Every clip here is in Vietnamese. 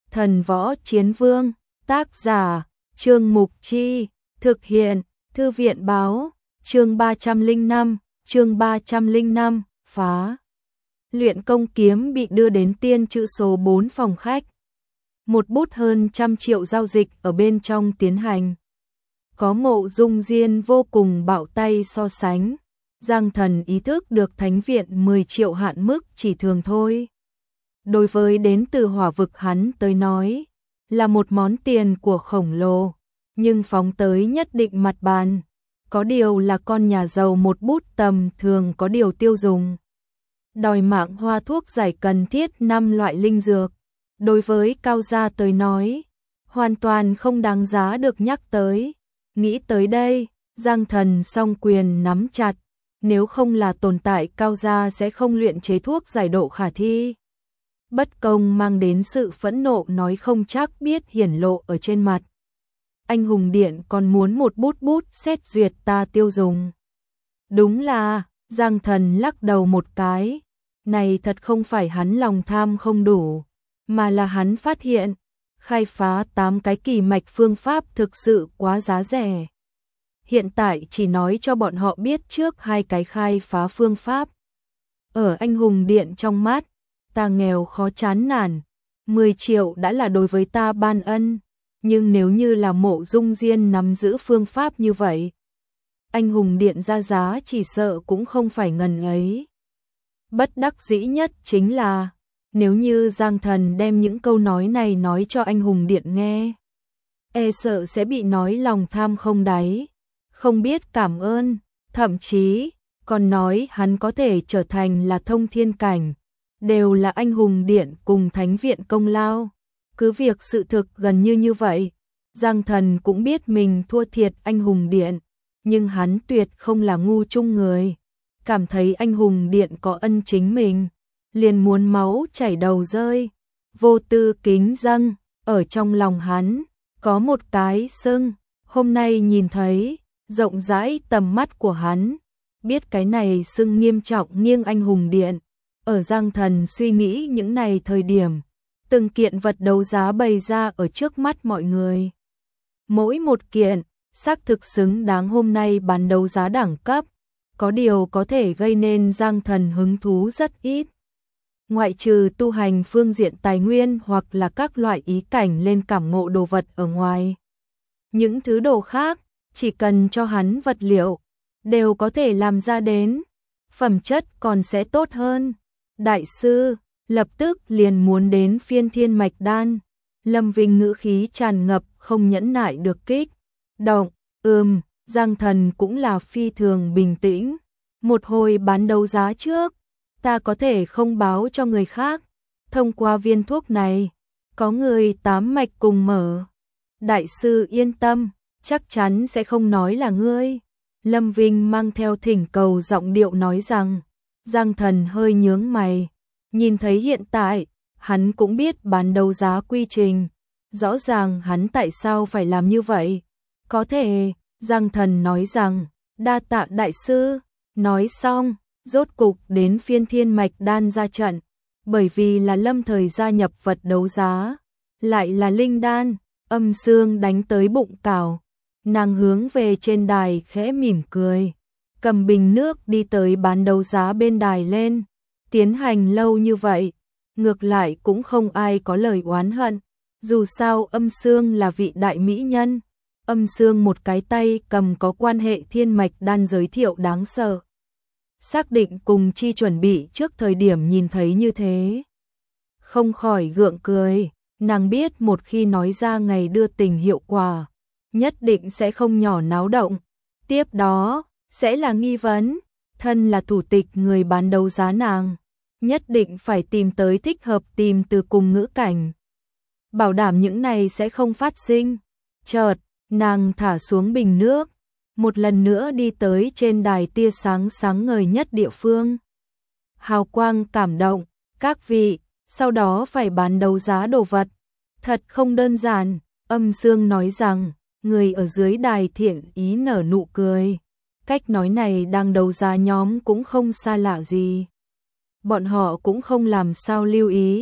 Thần Võ Chiến Vương, tác giả, Trương Mục Chi, thực hiện, Thư viện Báo, chương 305, phá. Luyện công kiếm bị đưa đến tiên chữ số 4 phòng khách. Một bút hơn 100 triệu giao dịch ở bên trong tiến hành. Có Mộ Dung Diên vô cùng bạo tay so sánh. Giang Thần ý thức được thánh viện 10 triệu hạn mức chỉ thường thôi. Đối với đến từ hỏa vực hắn tới nói, là một món tiền của khổng lồ, nhưng phóng tới nhất định mặt bàn. Có điều là con nhà giàu một bút tầm thường có điều tiêu dùng. Đòi mạng hoa thuốc giải cần thiết 5 loại linh dược. Đối với Cao gia tới nói, hoàn toàn không đáng giá được nhắc tới. Nghĩ tới đây, Giang Thần song quyền nắm chặt. Nếu không là tồn tại Cao gia sẽ không luyện chế thuốc giải độ khả thi. Bất công mang đến sự phẫn nộ nói không chắc biết hiển lộ ở trên mặt. Anh hùng điện còn muốn một bút xét duyệt ta tiêu dùng. Đúng là, Giang Thần lắc đầu một cái. Này thật không phải hắn lòng tham không đủ, mà là hắn phát hiện, khai phá 8 cái kỳ mạch phương pháp thực sự quá giá rẻ. Hiện tại chỉ nói cho bọn họ biết trước 2 cái khai phá phương pháp. Ở anh hùng điện trong mắt, ta nghèo khó chán nản, 10 triệu đã là đối với ta ban ân, nhưng nếu như là Mộ Dung Diên nắm giữ phương pháp như vậy, anh hùng điện ra giá chỉ sợ cũng không phải ngần ấy. Bất đắc dĩ nhất chính là, nếu như Giang Thần đem những câu nói này nói cho anh hùng điện nghe, e sợ sẽ bị nói lòng tham không đáy, không biết cảm ơn, thậm chí còn nói hắn có thể trở thành là thông thiên cảnh, đều là anh hùng điện cùng thánh viện công lao. Cứ việc sự thực gần như vậy, Giang Thần cũng biết mình thua thiệt anh hùng điện, nhưng hắn tuyệt không là ngu chung người. Cảm thấy anh hùng điện có ân chính mình, liền muốn máu chảy đầu rơi, vô tư kính dâng, ở trong lòng hắn, có một cái sưng, hôm nay nhìn thấy, rộng rãi tầm mắt của hắn, biết cái này sưng nghiêm trọng nghiêng anh hùng điện. Ở Giang Thần suy nghĩ những này thời điểm, từng kiện vật đấu giá bày ra ở trước mắt mọi người. Mỗi một kiện, xác thực xứng đáng hôm nay bán đấu giá đẳng cấp. Có điều có thể gây nên Giang Thần hứng thú rất ít. Ngoại trừ tu hành phương diện tài nguyên hoặc là các loại ý cảnh lên cảm ngộ đồ vật ở ngoài. Những thứ đồ khác, chỉ cần cho hắn vật liệu, đều có thể làm ra đến. Phẩm chất còn sẽ tốt hơn. Đại sư, lập tức liền muốn đến phiên thiên mạch đan. Lâm Vinh ngữ khí tràn ngập không nhẫn nại được kích. Động, Giang Thần cũng là phi thường bình tĩnh. Một hồi bán đấu giá trước, ta có thể không báo cho người khác. Thông qua viên thuốc này, có người 8 mạch cùng mở. Đại sư yên tâm, chắc chắn sẽ không nói là ngươi. Lâm Vinh mang theo thỉnh cầu giọng điệu nói rằng. Giang Thần hơi nhướng mày. Nhìn thấy hiện tại, hắn cũng biết bán đấu giá quy trình. Rõ ràng hắn tại sao phải làm như vậy. Có thể, Giang Thần nói rằng, đa tạ đại sư. Nói xong, rốt cục đến phiên thiên mạch đan ra trận. Bởi vì là lâm thời gia nhập vật đấu giá. Lại là linh đan, Âm Sương đánh tới bụng cào. Nàng hướng về trên đài khẽ mỉm cười. Cầm bình nước đi tới bán đấu giá bên đài lên. Tiến hành lâu như vậy, ngược lại cũng không ai có lời oán hận. Dù sao Âm Sương là vị đại mỹ nhân. Âm Sương một cái tay cầm có quan hệ thiên mạch đan giới thiệu đáng sợ. Xác định cùng chi chuẩn bị trước thời điểm nhìn thấy như thế. Không khỏi gượng cười, nàng biết một khi nói ra ngày đưa tình hiệu quả, nhất định sẽ không nhỏ náo động. Tiếp đó, sẽ là nghi vấn, thân là thủ tịch người bán đấu giá nàng. Nhất định phải tìm tới thích hợp tìm từ cùng ngữ cảnh. Bảo đảm những này sẽ không phát sinh. Chợt, nàng thả xuống bình nước, một lần nữa đi tới trên đài tia sáng sáng ngời nhất địa phương. Hào quang cảm động, các vị, sau đó phải bán đấu giá đồ vật. Thật không đơn giản, Âm Sương nói rằng, người ở dưới đài thiện ý nở nụ cười. Cách nói này đang đấu giá nhóm cũng không xa lạ gì. Bọn họ cũng không làm sao lưu ý.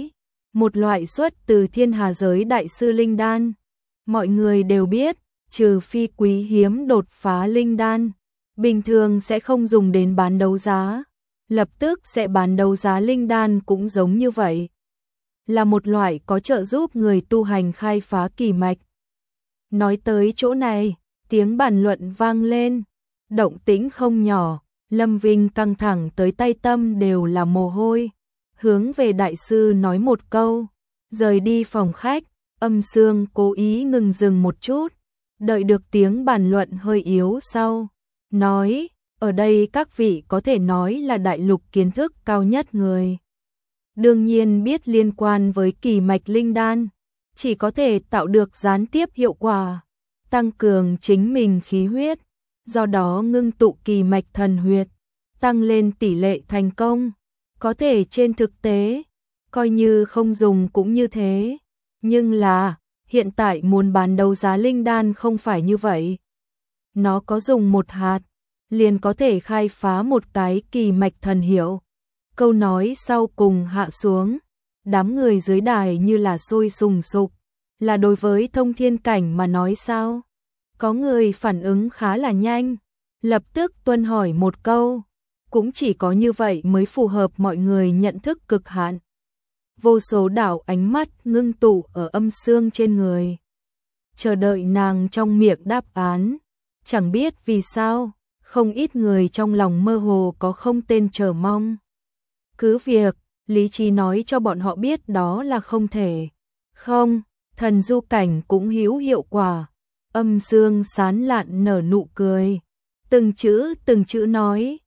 một loại xuất từ Thiên Hà giới đại sư linh đan. Mọi người đều biết, trừ phi quý hiếm đột phá linh đan, bình thường sẽ không dùng đến bán đấu giá. Lập tức sẽ bán đấu giá linh đan cũng giống như vậy. Là một loại có trợ giúp người tu hành khai phá kỳ mạch. Nói tới chỗ này, tiếng bàn luận vang lên, động tĩnh không nhỏ, Lâm Vinh căng thẳng tới tay tâm đều là mồ hôi, hướng về đại sư nói một câu, rời đi phòng khách. Âm Sương cố ý ngừng dừng một chút, đợi được tiếng bàn luận hơi yếu sau, nói, ở đây các vị có thể nói là đại lục kiến thức cao nhất người. Đương nhiên biết liên quan với kỳ mạch linh đan, chỉ có thể tạo được gián tiếp hiệu quả, tăng cường chính mình khí huyết, do đó ngưng tụ kỳ mạch thần huyệt, tăng lên tỷ lệ thành công. Có thể trên thực tế, coi như không dùng cũng như thế. Nhưng là, hiện tại muốn bán đấu giá linh đan không phải như vậy. Nó có dùng một hạt, liền có thể khai phá một cái kỳ mạch thần hiệu. Câu nói sau cùng hạ xuống, đám người dưới đài như là sôi sùng sục, là đối với thông thiên cảnh mà nói sao? Có người phản ứng khá là nhanh, lập tức tuân hỏi một câu, cũng chỉ có như vậy mới phù hợp mọi người nhận thức cực hạn. Vô số đảo ánh mắt ngưng tụ ở Âm Sương trên người, chờ đợi nàng trong miệng đáp án. Chẳng biết vì sao, không ít người trong lòng mơ hồ có không tên chờ mong. Cứ việc, lý trí nói cho bọn họ biết đó là không thể. Không, thần du cảnh cũng hữu hiệu quả. Âm Sương sán lạn nở nụ cười, từng chữ nói,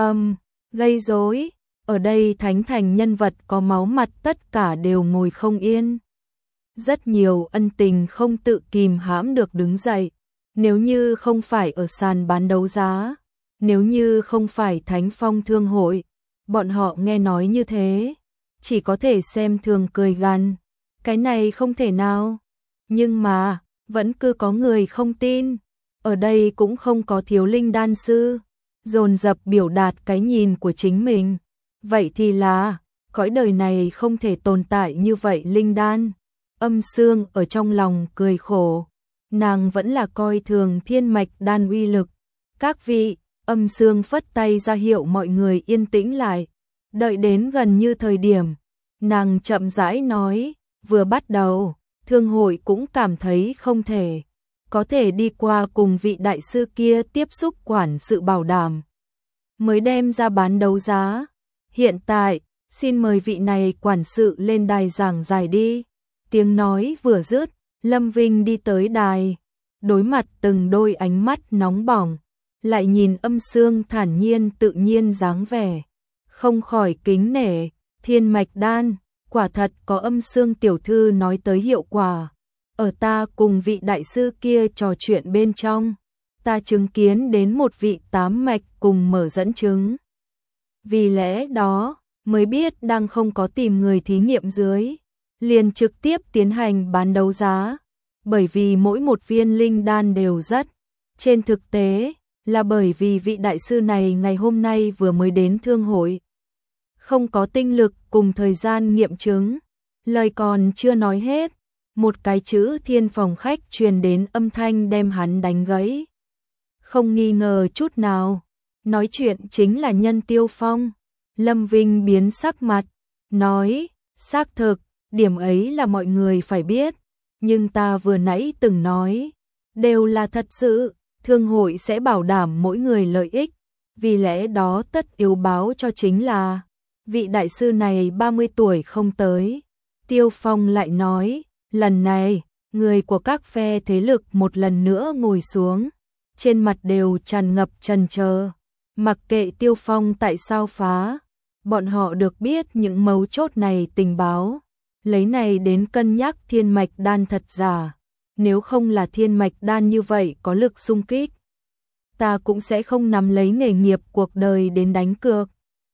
gây rối. Ở đây thánh thành nhân vật có máu mặt tất cả đều ngồi không yên. Rất nhiều ân tình không tự kìm hãm được đứng dậy. Nếu như không phải ở sàn bán đấu giá, nếu như không phải Thánh Phong Thương hội, bọn họ nghe nói như thế, chỉ có thể xem thường cười gằn. Cái này không thể nào. Nhưng mà, vẫn cứ có người không tin. Ở đây cũng không có thiếu linh đan sư, dồn dập biểu đạt cái nhìn của chính mình. Vậy thì là, cõi đời này không thể tồn tại như vậy linh đan. Âm Sương ở trong lòng cười khổ, nàng vẫn là coi thường thiên mạch đan uy lực. Các vị, Âm Sương phất tay ra hiệu mọi người yên tĩnh lại. Đợi đến gần như thời điểm, nàng chậm rãi nói, vừa bắt đầu, thương hội cũng cảm thấy không thể. Có thể đi qua cùng vị đại sư kia tiếp xúc quản sự bảo đảm, mới đem ra bán đấu giá. Hiện tại, xin mời vị này quản sự lên đài giảng giải đi. Tiếng nói vừa dứt, Lâm Vinh đi tới đài, đối mặt từng đôi ánh mắt nóng bỏng, lại nhìn Âm Sương thản nhiên tự nhiên dáng vẻ, không khỏi kính nể. Thiên mạch đan, quả thật có Âm Sương tiểu thư nói tới hiệu quả. Ở ta cùng vị đại sư kia trò chuyện bên trong, ta chứng kiến đến một vị tám mạch cùng mở dẫn chứng. Vì lẽ đó, mới biết đang không có tìm người thí nghiệm dưới, liền trực tiếp tiến hành bán đấu giá. Bởi vì mỗi một viên linh đan đều rất, trên thực tế, là bởi vì vị đại sư này ngày hôm nay vừa mới đến thương hội, không có tinh lực cùng thời gian nghiệm chứng. Lời còn chưa nói hết, một cái chữ thiên phòng khách truyền đến âm thanh đem hắn đánh gãy. Không nghi ngờ chút nào, nói chuyện chính là Nhân Tiêu Phong. Lâm Vinh biến sắc mặt, nói, xác thực, điểm ấy là mọi người phải biết, nhưng ta vừa nãy từng nói, đều là thật sự, thương hội sẽ bảo đảm mỗi người lợi ích, vì lẽ đó tất yếu báo cho chính là, vị đại sư này 30 tuổi không tới. Tiêu Phong lại nói, lần này, người của các phe thế lực một lần nữa ngồi xuống, trên mặt đều tràn ngập chần chờ. Mặc kệ Tiêu Phong tại sao phá, bọn họ được biết những mấu chốt này tình báo, lấy này đến cân nhắc thiên mạch đan thật giả. Nếu không là thiên mạch đan như vậy có lực xung kích, ta cũng sẽ không nắm lấy nghề nghiệp cuộc đời đến đánh cược.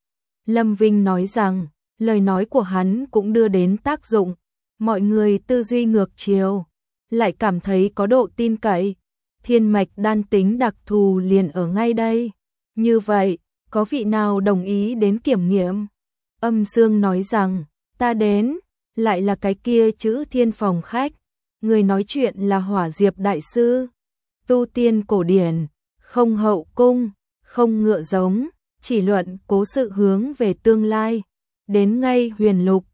Lâm Vinh nói rằng, lời nói của hắn cũng đưa đến tác dụng, mọi người tư duy ngược chiều, lại cảm thấy có độ tin cậy. Thiên mạch đan tính đặc thù liền ở ngay đây. Như vậy, có vị nào đồng ý đến kiểm nghiệm? Âm Sương nói rằng, ta đến. lại là cái kia chữ thiên phòng khách, người nói chuyện là Hỏa Diệp đại sư. Tu tiên cổ điển, không hậu cung, không ngựa giống, chỉ luận cố sự hướng về tương lai. Đến ngay huyền lục,